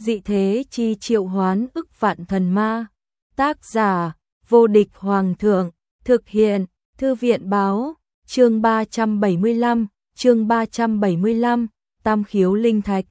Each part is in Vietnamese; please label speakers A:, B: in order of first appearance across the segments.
A: dị thế chi triệu hoán ức vạn thần ma. Tác giả, vô địch hoàng thượng, thực hiện, thư viện báo, chương 375, Tam khiếu linh thạch.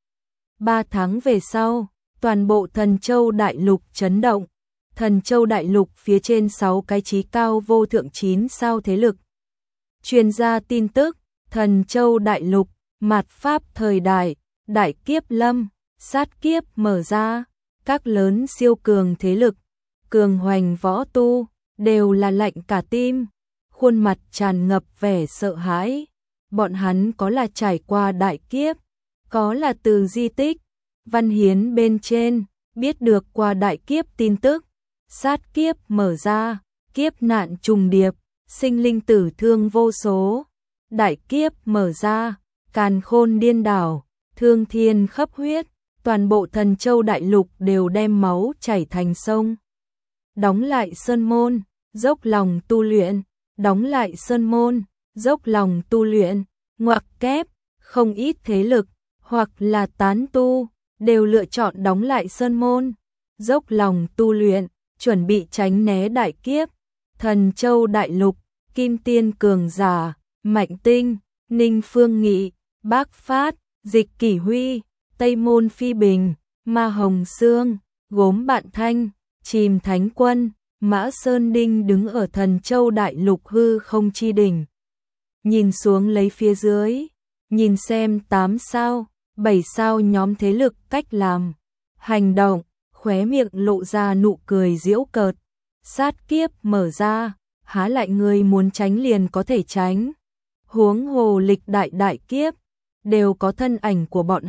A: 3 tháng về sau, toàn bộ Thần Châu Đại Lục chấn động. Thần Châu Đại Lục phía trên 6 cái chí cao vô thượng 9 sao thế lực. Truyền ra tin tức, Thần Châu Đại Lục, mạt pháp thời đại, đại kiếp lâm, sát kiếp mở ra, các lớn siêu cường thế lực, cường hoành võ tu, đều là lạnh cả tim, khuôn mặt tràn ngập vẻ sợ hãi. Bọn hắn có là trải qua đại kiếp, có là từ di tích, văn hiến bên trên, biết được qua đại kiếp tin tức, sát kiếp mở ra, kiếp nạn trùng điệp, sinh linh tử thương vô số, đại kiếp mở ra, càn khôn điên đảo, thương thiên khắp huyết, toàn bộ Thần Châu Đại Lục đều đem máu chảy thành sông. Đóng lại sơn môn, dốc lòng tu luyện, đóng lại sơn môn, dốc lòng tu luyện, ngoặc kép, không ít thế lực, hoặc là tán tu, đều lựa chọn đóng lại sơn môn, dốc lòng tu luyện, chuẩn bị tránh né đại kiếp. Thần Châu Đại Lục, Kim Tiên cường giả, Mạnh Tinh, Ninh Phương Nghị, Bác Phát, Dịch Kỷ Huy, Tây Môn Phi Bình, Ma Hồng Sương, Gốm Bạn Thanh, Chìm Thánh Quân, Mã Sơn Đinh đứng ở Thần Châu Đại Lục hư không chi đỉnh. Nhìn xuống lấy phía dưới, nhìn xem 8 sao, 7 sao nhóm thế lực cách làm, hành động, khóe miệng lộ ra nụ cười giễu cợt. Sát kiếp mở ra, há lại người muốn tránh liền có thể tránh. Huống hồ lịch đại đại kiếp, đều có thân ảnh của bọn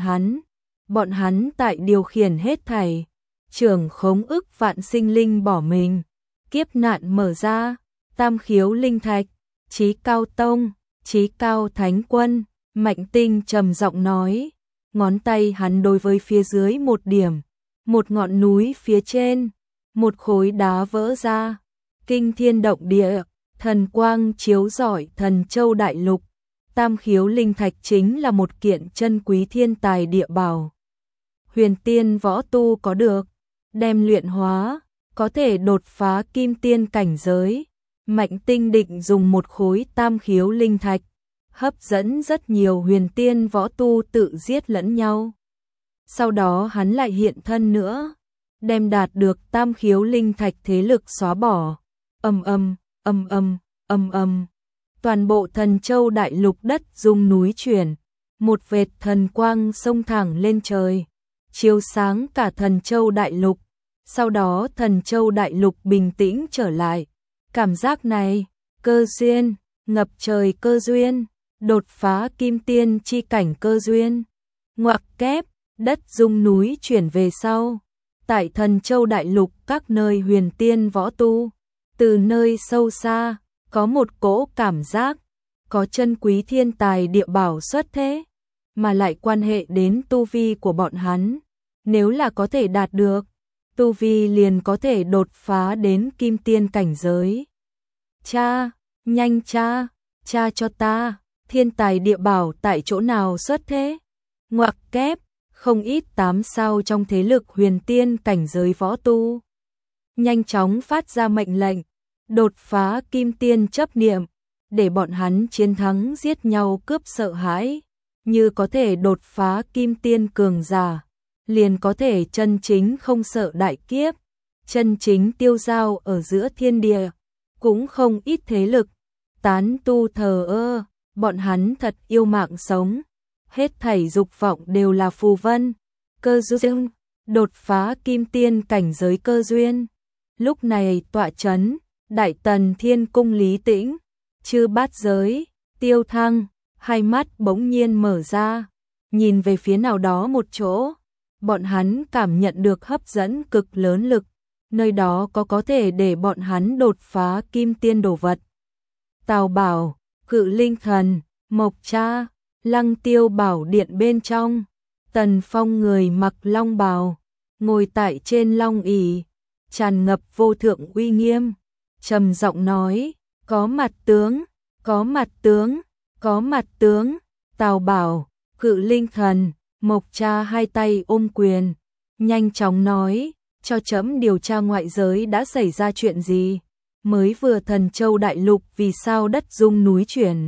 A: hắn tại điều khiển hết thảy, trưởng khống ức vạn sinh linh bỏ mình. Kiếp nạn mở ra, tam khiếu linh thạch, chí cao tông, chí cao thánh quân, Mạnh Tinh trầm giọng nói, ngón tay hắn đối với phía dưới một điểm, một ngọn núi phía trên, một khối đá vỡ ra, kinh thiên động địa, thần quang chiếu rọi Thần Châu Đại Lục. Tam khiếu linh thạch chính là một kiện chân quý thiên tài địa bảo. Huyền tiên võ tu có được, đem luyện hóa, có thể đột phá kim tiên cảnh giới. Mạnh Tinh định dùng một khối tam khiếu linh thạch, hấp dẫn rất nhiều huyền tiên võ tu tự giết lẫn nhau. Sau đó hắn lại hiện thân nữa, đem đạt được tam khiếu linh thạch thế lực xóa bỏ. Ầm ầm, ầm ầm, ầm ầm. Toàn bộ Thần Châu Đại Lục đất rung núi chuyển, một vệt thần quang xông thẳng lên trời, chiếu sáng cả Thần Châu Đại Lục. Sau đó Thần Châu Đại Lục bình tĩnh trở lại. Cảm giác này, cơ duyên, ngập trời cơ duyên, đột phá kim tiên chi cảnh cơ duyên. Ngoặc kép, đất rung núi chuyển về sau. Tại Thần Châu Đại Lục các nơi huyền tiên võ tu, từ nơi sâu xa, có một cỗ cảm giác, có chân quý thiên tài địa bảo xuất thế, mà lại quan hệ đến tu vi của bọn hắn. Nếu là có thể đạt được, tu vi liền có thể đột phá đến kim tiên cảnh giới. Cha, nhanh cha, cha cho ta, thiên tài địa bảo tại chỗ nào xuất thế? Ngoặc kép, không ít 8 sao trong thế lực huyền tiên cảnh giới võ tu. Nhanh chóng phát ra mệnh lệnh, đột phá kim tiên chấp niệm, để bọn hắn chiến thắng giết nhau cướp sợ hãi. Như có thể đột phá kim tiên cường giả, liền có thể chân chính không sợ đại kiếp, chân chính tiêu dao ở giữa thiên địa. Cũng không ít thế lực tán tu thờ ơ, bọn hắn thật yêu mạng sống, hết thảy dục vọng đều là phù vân. Cơ duyên, đột phá kim tiên cảnh giới cơ duyên. Lúc này tọa chấn Đại Tần Thiên Cung Lý Tĩnh, Chư Bát Giới, Tiêu Thăng, hai mắt bỗng nhiên mở ra, nhìn về phía nào đó một chỗ. Bọn hắn cảm nhận được hấp dẫn cực lớn lực, nơi đó có thể để bọn hắn đột phá kim tiên đồ vật. Tào Bảo, Cự Linh Thần, Mộc Cha, Lăng Tiêu Bảo Điện bên trong, Tần Phong người mặc long bào, ngồi tại trên long ỷ, tràn ngập vô thượng uy nghiêm, trầm giọng nói, có mặt tướng, có mặt tướng, có mặt tướng. Tào Bảo, Cự Linh Thần, Mộc Cha hai tay ôm quyền, nhanh chóng nói, cho trẫm điều tra ngoại giới đã xảy ra chuyện gì, mới vừa Thần Châu đại lục vì sao đất rung núi chuyển.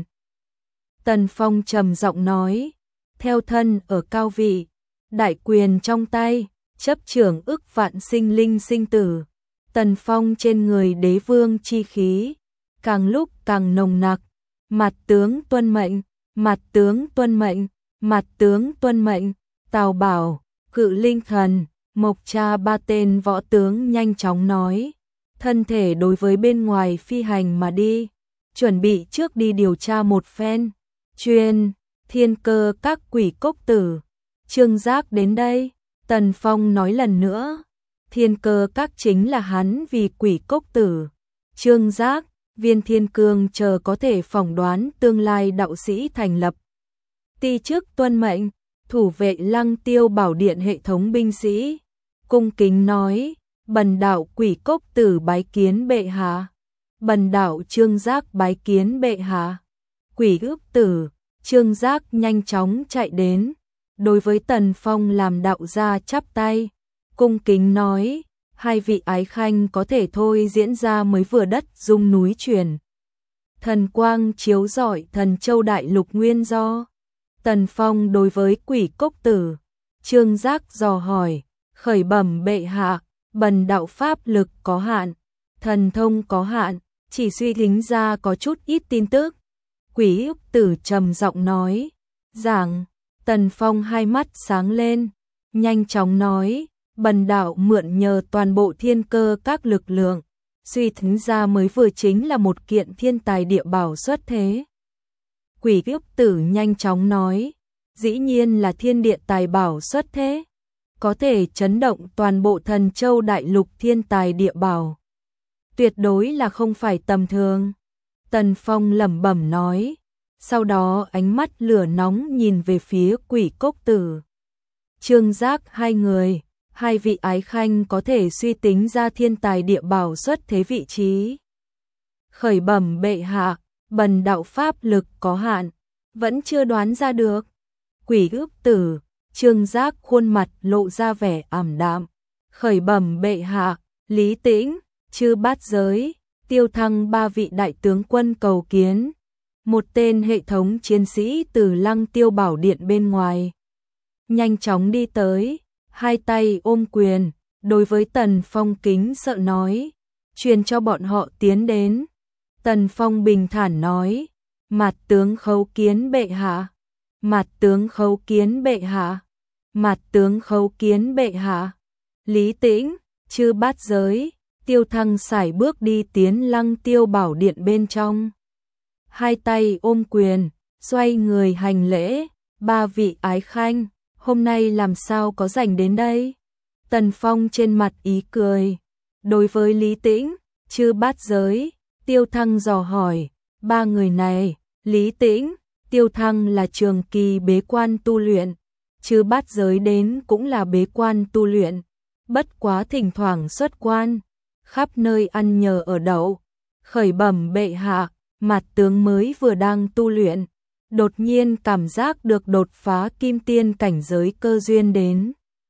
A: Tần Phong trầm giọng nói, theo thân ở cao vị, đại quyền trong tay, chấp trưởng ức vạn sinh linh sinh tử. Tần Phong trên người đế vương chi khí, càng lúc càng nồng nặc, mặt tướng tuân mệnh, mặt tướng tuân mệnh, mặt tướng tuân mệnh. Tào Bảo, Cự Linh Thần, Mộc Cha ba tên võ tướng nhanh chóng nói, thân thể đối với bên ngoài phi hành mà đi, chuẩn bị trước đi điều tra một phen. Chuyên, Thiên Cơ các quỷ cốc tử, Trương Giác đến đây. Tần Phong nói lần nữa, Thiên Cơ các chính là hắn vì quỷ cốc tử. Trương Giác, Viên Thiên Cương chờ có thể phỏng đoán tương lai đạo sĩ thành lập ti chức tuân mệnh, thủ vệ Lăng Tiêu Bảo Điện hệ thống binh sĩ, cung kính nói, bần đạo quỷ cốc tử bái kiến bệ hạ. Bần đạo Trương Giác bái kiến bệ hạ. Quỷ ước tử, Trương Giác nhanh chóng chạy đến, đối với Tần Phong làm đạo gia chắp tay, cung kính nói, hai vị ái khanh có thể thôi diễn ra mới vừa đất rung núi chuyển. Thần quang chiếu rọi Thần Châu đại lục nguyên do. Tần Phong đối với quỷ cốc tử, Trương Giác dò hỏi, khởi bẩm bệ hạ, bần đạo pháp lực có hạn, thần thông có hạn, chỉ suy thính ra có chút ít tin tức. Quỷ ước tử trầm giọng nói, giảng. Tần Phong hai mắt sáng lên, nhanh chóng nói, bần đạo mượn nhờ toàn bộ thiên cơ các lực lượng, suy thính ra mới vừa chính là một kiện thiên tài địa bảo xuất thế. Quỷ ước tử nhanh chóng nói, dĩ nhiên là thiên địa tài bảo xuất thế, có thể chấn động toàn bộ Thần Châu đại lục thiên tài địa bảo. Tuyệt đối là không phải tầm thường. Tần Phong lẩm bẩm nói, sau đó ánh mắt lửa nóng nhìn về phía quỷ cốc tử. Trương Giác hai người, hai vị ái khanh có thể suy tính ra thiên tài địa bảo xuất thế vị trí. Khởi bẩm bệ hạ, bần đạo pháp lực có hạn, vẫn chưa đoán ra được. Quỷ ước tử, Trương Giác khuôn mặt lộ ra vẻ ảm đạm. Khởi bẩm bệ hạ, Lý Tĩnh, Chư Bát Giới, Tiêu Thăng ba vị đại tướng quân cầu kiến. Một tên hệ thống chiến sĩ từ Lăng Tiêu Bảo Điện bên ngoài nhanh chóng đi tới, hai tay ôm quyền, đối với Tần Phong kính sợ nói, truyền cho bọn họ tiến đến. Tần Phong bình thản nói, mặt tướng khấu kiến bệ hạ, mặt tướng khấu kiến bệ hạ, mặt tướng khấu kiến bệ hạ. Lý Tĩnh, Chư Bát Giới, Tiêu Thăng sải bước đi tiến Lăng Tiêu Bảo Điện bên trong. Hai tay ôm quyền, xoay người hành lễ, ba vị ái khanh, hôm nay làm sao có rảnh đến đây? Tần Phong trên mặt ý cười, đối với Lý Tĩnh, Chư Bát Giới, Tiêu Thăng dò hỏi, ba người này, Lý Tĩnh, Tiêu Thăng là trường kỳ bế quan tu luyện, Chư Bát Giới đến cũng là bế quan tu luyện, bất quá thỉnh thoảng xuất quan, khắp nơi ăn nhờ ở đậu. Khởi bẩm bệ hạ, mặt tướng mới vừa đang tu luyện, đột nhiên cảm giác được đột phá kim tiên cảnh giới cơ duyên đến.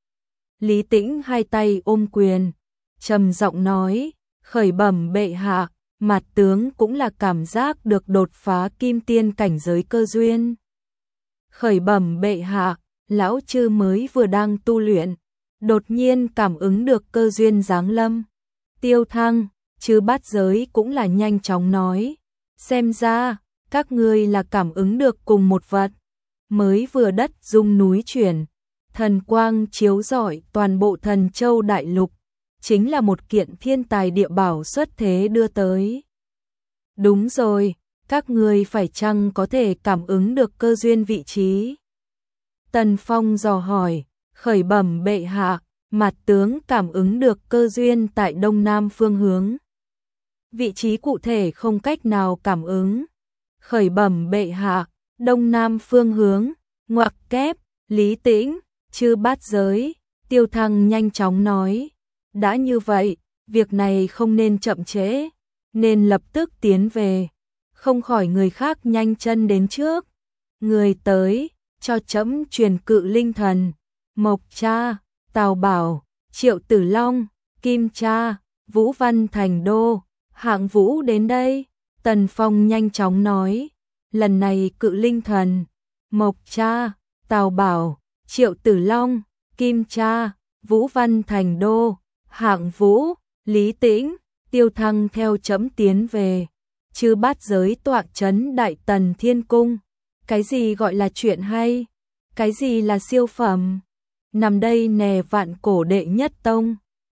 A: Lý Tĩnh hai tay ôm quyền, trầm giọng nói, khởi bẩm bệ hạ, mặt tướng cũng là cảm giác được đột phá kim tiên cảnh giới cơ duyên. Khởi bẩm bệ hạ, lão chư mới vừa đang tu luyện, đột nhiên cảm ứng được cơ duyên giáng lâm. Tiêu Thăng, Chư Bát Giới cũng là nhanh chóng nói, xem ra, các ngươi là cảm ứng được cùng một vật. Mới vừa đất rung núi chuyển, thần quang chiếu rọi toàn bộ Thần Châu đại lục, chính là một kiện thiên tài địa bảo xuất thế đưa tới. Đúng rồi, các ngươi phải chăng có thể cảm ứng được cơ duyên vị trí? Tần Phong dò hỏi, khởi bẩm bệ hạ, mặt tướng cảm ứng được cơ duyên tại đông nam phương hướng. Vị trí cụ thể không cách nào cảm ứng. Khởi bẩm bệ hạ, đông nam phương hướng, ngoặc kép, Lý Tĩnh, Chư Bát Giới, Tiêu Thăng nhanh chóng nói, đã như vậy, việc này không nên chậm trễ, nên lập tức tiến về, không khỏi người khác nhanh chân đến trước. Người tới, cho trẫm truyền Cự Linh Thần, Mộc Cha, Tào Bảo, Triệu Tử Long, Kim Cha, Vũ Văn Thành Đô, Hạng Vũ đến đây. Tần Phong nhanh chóng nói, lần này Cự Linh Thần, Mộc Cha, Tào Bảo, Triệu Tử Long, Kim Cha, Vũ Văn Thành Đô, Hạng Vũ, Lý Tĩnh, Tiêu Thăng theo chấm tiến về. Chư bát giới tọa trấn Đại Tần Thiên Cung. Cái gì gọi là chuyện hay? Cái gì là siêu phẩm? Nằm đây nè vạn cổ đệ nhất tông.